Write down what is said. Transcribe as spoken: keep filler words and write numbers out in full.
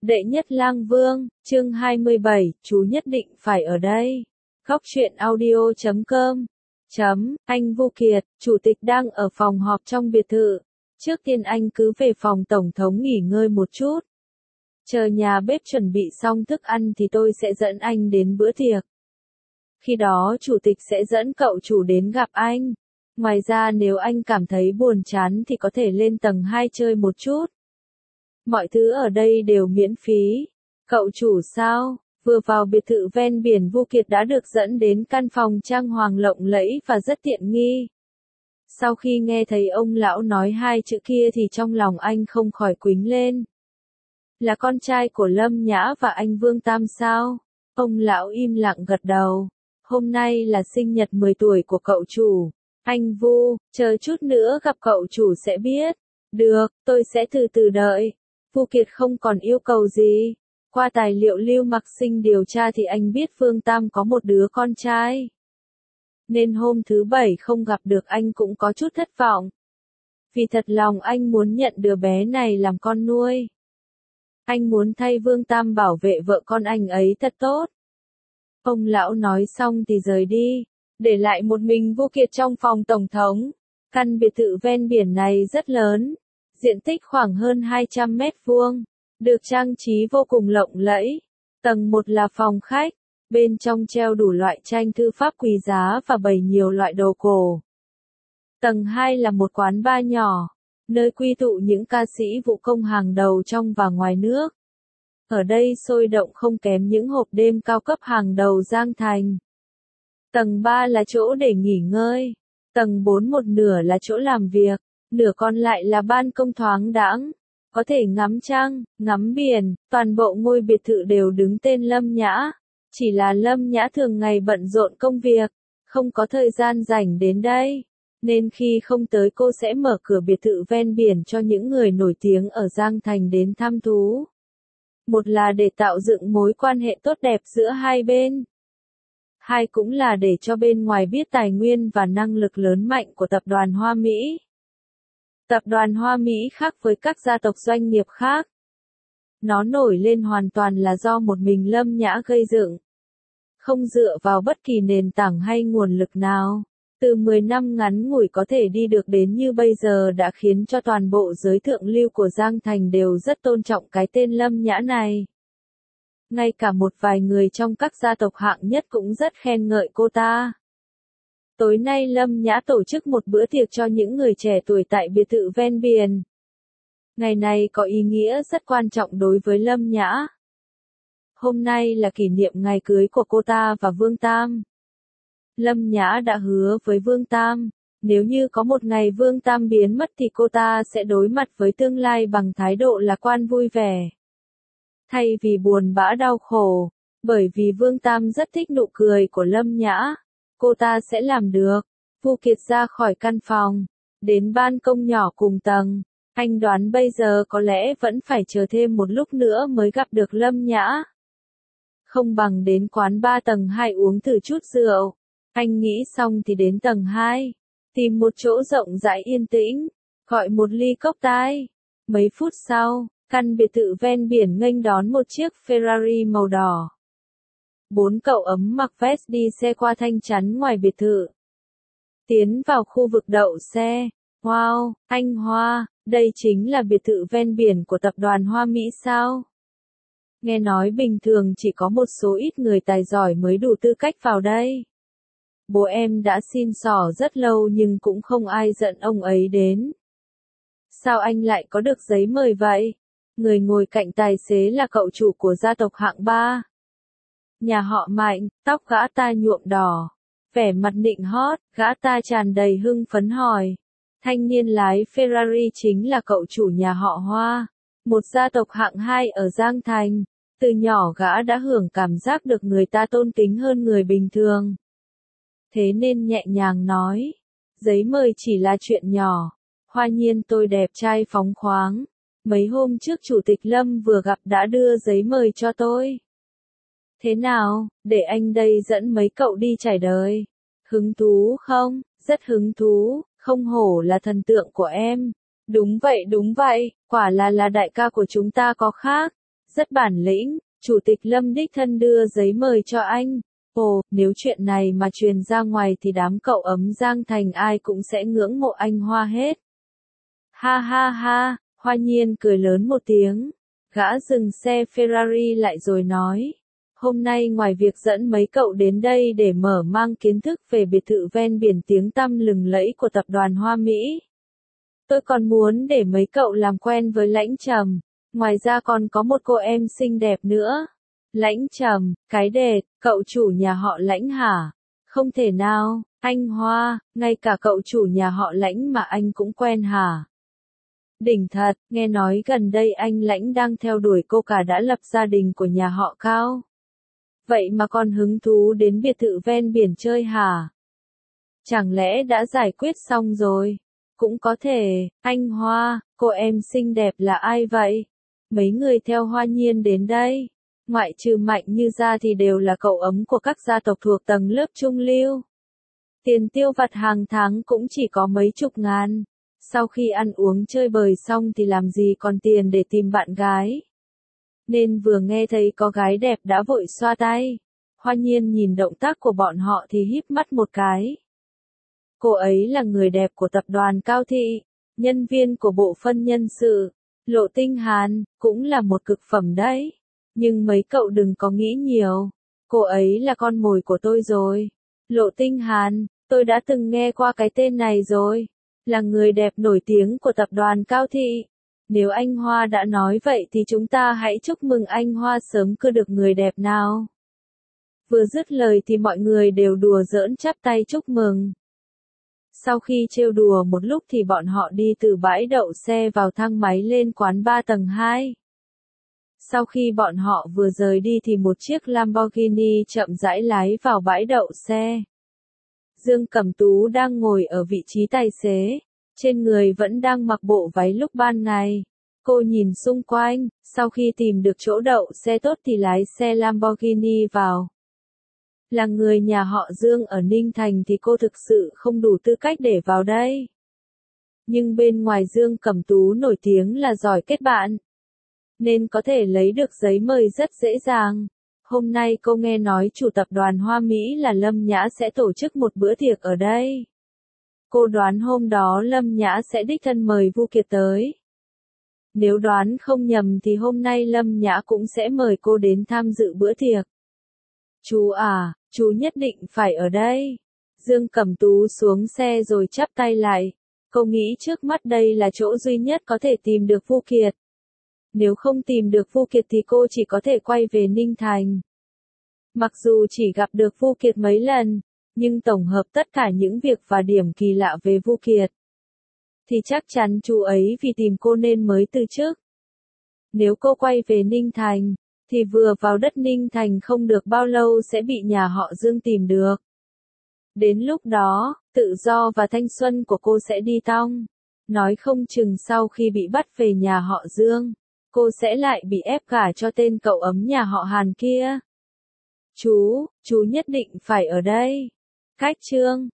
Đệ nhất lang vương, chương hai mươi bảy, chú nhất định phải ở đây. Góc truyện audio chấm com. Chấm, anh Vu Kiệt, chủ tịch đang ở phòng họp trong biệt thự. Trước tiên anh cứ về phòng tổng thống nghỉ ngơi một chút. Chờ nhà bếp chuẩn bị xong thức ăn thì tôi sẽ dẫn anh đến bữa tiệc. Khi đó chủ tịch sẽ dẫn cậu chủ đến gặp anh. Ngoài ra nếu anh cảm thấy buồn chán thì có thể lên tầng hai chơi một chút. Mọi thứ ở đây đều miễn phí. Cậu chủ sao? Vừa vào biệt thự ven biển, Vu Kiệt đã được dẫn đến căn phòng trang hoàng lộng lẫy và rất tiện nghi. Sau khi nghe thấy ông lão nói hai chữ kia thì trong lòng anh không khỏi quýnh lên. Là con trai của Lâm Nhã và anh Vương Tam sao? Ông lão im lặng gật đầu. Hôm nay là sinh nhật mười tuổi của cậu chủ. Anh Vu, chờ chút nữa gặp cậu chủ sẽ biết. Được, tôi sẽ từ từ đợi. Vu Kiệt không còn yêu cầu gì. Qua tài liệu Lưu Mặc Sinh điều tra thì anh biết Vương Tam có một đứa con trai. Nên hôm thứ bảy không gặp được anh cũng có chút thất vọng. Vì thật lòng anh muốn nhận đứa bé này làm con nuôi. Anh muốn thay Vương Tam bảo vệ vợ con anh ấy thật tốt. Ông lão nói xong thì rời đi, để lại một mình Vu Kiệt trong phòng tổng thống. Căn biệt thự ven biển này rất lớn. Diện tích khoảng hơn hai trăm mét vuông, được trang trí vô cùng lộng lẫy. Tầng một là phòng khách, bên trong treo đủ loại tranh thư pháp quý giá và bày nhiều loại đồ cổ. Tầng hai là một quán bar nhỏ, nơi quy tụ những ca sĩ vũ công hàng đầu trong và ngoài nước. Ở đây sôi động không kém những hộp đêm cao cấp hàng đầu Giang Thành. Tầng ba là chỗ để nghỉ ngơi, tầng bốn một nửa là chỗ làm việc. Nửa còn lại là ban công thoáng đãng, có thể ngắm trăng, ngắm biển, toàn bộ ngôi biệt thự đều đứng tên Lâm Nhã. Chỉ là Lâm Nhã thường ngày bận rộn công việc, không có thời gian rảnh đến đây, nên khi không tới cô sẽ mở cửa biệt thự ven biển cho những người nổi tiếng ở Giang Thành đến thăm thú. Một là để tạo dựng mối quan hệ tốt đẹp giữa hai bên. Hai cũng là để cho bên ngoài biết tài nguyên và năng lực lớn mạnh của tập đoàn Hoa Mỹ. Tập đoàn Hoa Mỹ khác với các gia tộc doanh nghiệp khác. Nó nổi lên hoàn toàn là do một mình Lâm Nhã gây dựng. Không dựa vào bất kỳ nền tảng hay nguồn lực nào. Từ mười năm ngắn ngủi có thể đi được đến như bây giờ đã khiến cho toàn bộ giới thượng lưu của Giang Thành đều rất tôn trọng cái tên Lâm Nhã này. Ngay cả một vài người trong các gia tộc hạng nhất cũng rất khen ngợi cô ta. Tối nay Lâm Nhã tổ chức một bữa tiệc cho những người trẻ tuổi tại biệt thự ven biển. Ngày này có ý nghĩa rất quan trọng đối với Lâm Nhã. Hôm nay là kỷ niệm ngày cưới của cô ta và Vương Tam. Lâm Nhã đã hứa với Vương Tam, nếu như có một ngày Vương Tam biến mất thì cô ta sẽ đối mặt với tương lai bằng thái độ lạc quan vui vẻ. Thay vì buồn bã đau khổ, bởi vì Vương Tam rất thích nụ cười của Lâm Nhã. Cô ta sẽ làm được. Vu Kiệt ra khỏi căn phòng, đến ban công nhỏ cùng tầng. Anh đoán bây giờ có lẽ vẫn phải chờ thêm một lúc nữa mới gặp được Lâm Nhã. Không bằng đến quán bar tầng hai uống thử chút rượu. Anh nghĩ xong thì đến tầng hai, tìm một chỗ rộng rãi yên tĩnh, gọi một ly cốc tai. Mấy phút sau, căn biệt thự ven biển nghênh đón một chiếc Ferrari màu đỏ. Bốn cậu ấm mặc vest đi xe qua thanh chắn ngoài biệt thự. Tiến vào khu vực đậu xe. Wow, anh Hoa, đây chính là biệt thự ven biển của tập đoàn Hoa Mỹ sao? Nghe nói bình thường chỉ có một số ít người tài giỏi mới đủ tư cách vào đây. Bố em đã xin xỏ rất lâu nhưng cũng không ai giận ông ấy đến. Sao anh lại có được giấy mời vậy? Người ngồi cạnh tài xế là cậu chủ của gia tộc hạng ba. Nhà họ Mạnh, tóc gã ta nhuộm đỏ, vẻ mặt nịnh hót, gã ta tràn đầy hưng phấn hỏi. Thanh niên lái Ferrari chính là cậu chủ nhà họ Hoa, một gia tộc hạng hai ở Giang Thành. Từ nhỏ gã đã hưởng cảm giác được người ta tôn kính hơn người bình thường. Thế nên nhẹ nhàng nói, giấy mời chỉ là chuyện nhỏ. Hoa nhiên tôi đẹp trai phóng khoáng. Mấy hôm trước Chủ tịch Lâm vừa gặp đã đưa giấy mời cho tôi. Thế nào, để anh đây dẫn mấy cậu đi trải đời. Hứng thú không? Rất hứng thú, không hổ là thần tượng của em. Đúng vậy đúng vậy, quả là là đại ca của chúng ta có khác. Rất bản lĩnh, Chủ tịch Lâm đích thân đưa giấy mời cho anh. Ồ, nếu chuyện này mà truyền ra ngoài thì đám cậu ấm Giang Thành ai cũng sẽ ngưỡng mộ anh Hoa hết. Ha ha ha, Hoa Nhiên cười lớn một tiếng. Gã dừng xe Ferrari lại rồi nói. Hôm nay ngoài việc dẫn mấy cậu đến đây để mở mang kiến thức về biệt thự ven biển tiếng tăm lừng lẫy của tập đoàn Hoa Mỹ, tôi còn muốn để mấy cậu làm quen với Lãnh Trầm. Ngoài ra còn có một cô em xinh đẹp nữa. Lãnh Trầm, cái đệt, cậu chủ nhà họ Lãnh hả? Không thể nào, anh Hoa, ngay cả cậu chủ nhà họ Lãnh mà anh cũng quen hả? Đỉnh thật, nghe nói gần đây anh Lãnh đang theo đuổi cô cả đã lập gia đình của nhà họ Cao. Vậy mà còn hứng thú đến biệt thự ven biển chơi hả? Chẳng lẽ đã giải quyết xong rồi? Cũng có thể, anh Hoa, cô em xinh đẹp là ai vậy? Mấy người theo Hoa Nhiên đến đây, ngoại trừ Mạnh Như ra thì đều là cậu ấm của các gia tộc thuộc tầng lớp trung lưu. Tiền tiêu vặt hàng tháng cũng chỉ có mấy chục ngàn. Sau khi ăn uống chơi bời xong thì làm gì còn tiền để tìm bạn gái. Nên vừa nghe thấy có gái đẹp đã vội xoa tay. Hoa Nhiên nhìn động tác của bọn họ thì híp mắt một cái. Cô ấy là người đẹp của tập đoàn Cao Thị, nhân viên của bộ phận nhân sự. Lộ Tinh Hàn, cũng là một cực phẩm đấy. Nhưng mấy cậu đừng có nghĩ nhiều. Cô ấy là con mồi của tôi rồi. Lộ Tinh Hàn, tôi đã từng nghe qua cái tên này rồi. Là người đẹp nổi tiếng của tập đoàn Cao Thị. Nếu anh Hoa đã nói vậy thì chúng ta hãy chúc mừng anh Hoa sớm cưa được người đẹp nào. Vừa dứt lời thì mọi người đều đùa giỡn chắp tay chúc mừng. Sau khi trêu đùa một lúc thì bọn họ đi từ bãi đậu xe vào thang máy lên quán ba tầng hai. Sau khi bọn họ vừa rời đi thì một chiếc Lamborghini chậm rãi lái vào bãi đậu xe. Dương Cẩm Tú đang ngồi ở vị trí tài xế, trên người vẫn đang mặc bộ váy lúc ban ngày. Cô nhìn xung quanh, sau khi tìm được chỗ đậu xe tốt thì lái xe Lamborghini vào. Là người nhà họ Dương ở Ninh Thành thì cô thực sự không đủ tư cách để vào đây. Nhưng bên ngoài Dương Cẩm Tú nổi tiếng là giỏi kết bạn, nên có thể lấy được giấy mời rất dễ dàng. Hôm nay cô nghe nói chủ tập đoàn Hoa Mỹ là Lâm Nhã sẽ tổ chức một bữa tiệc ở đây. Cô đoán hôm đó Lâm Nhã sẽ đích thân mời Vu Kiệt tới. Nếu đoán không nhầm thì hôm nay Lâm Nhã cũng sẽ mời cô đến tham dự bữa tiệc. Chú à, chú nhất định phải ở đây. Dương Cẩm Tú xuống xe rồi chắp tay lại. Cô nghĩ trước mắt đây là chỗ duy nhất có thể tìm được Vu Kiệt. Nếu không tìm được Vu Kiệt thì cô chỉ có thể quay về Ninh Thành. Mặc dù chỉ gặp được Vu Kiệt mấy lần, nhưng tổng hợp tất cả những việc và điểm kỳ lạ về Vu Kiệt, thì chắc chắn chú ấy vì tìm cô nên mới từ chức. Nếu cô quay về Ninh Thành, thì vừa vào đất Ninh Thành không được bao lâu sẽ bị nhà họ Dương tìm được. Đến lúc đó, tự do và thanh xuân của cô sẽ đi tong. Nói không chừng sau khi bị bắt về nhà họ Dương, cô sẽ lại bị ép gả cho tên cậu ấm nhà họ Hàn kia. Chú, chú nhất định phải ở đây. Cách chương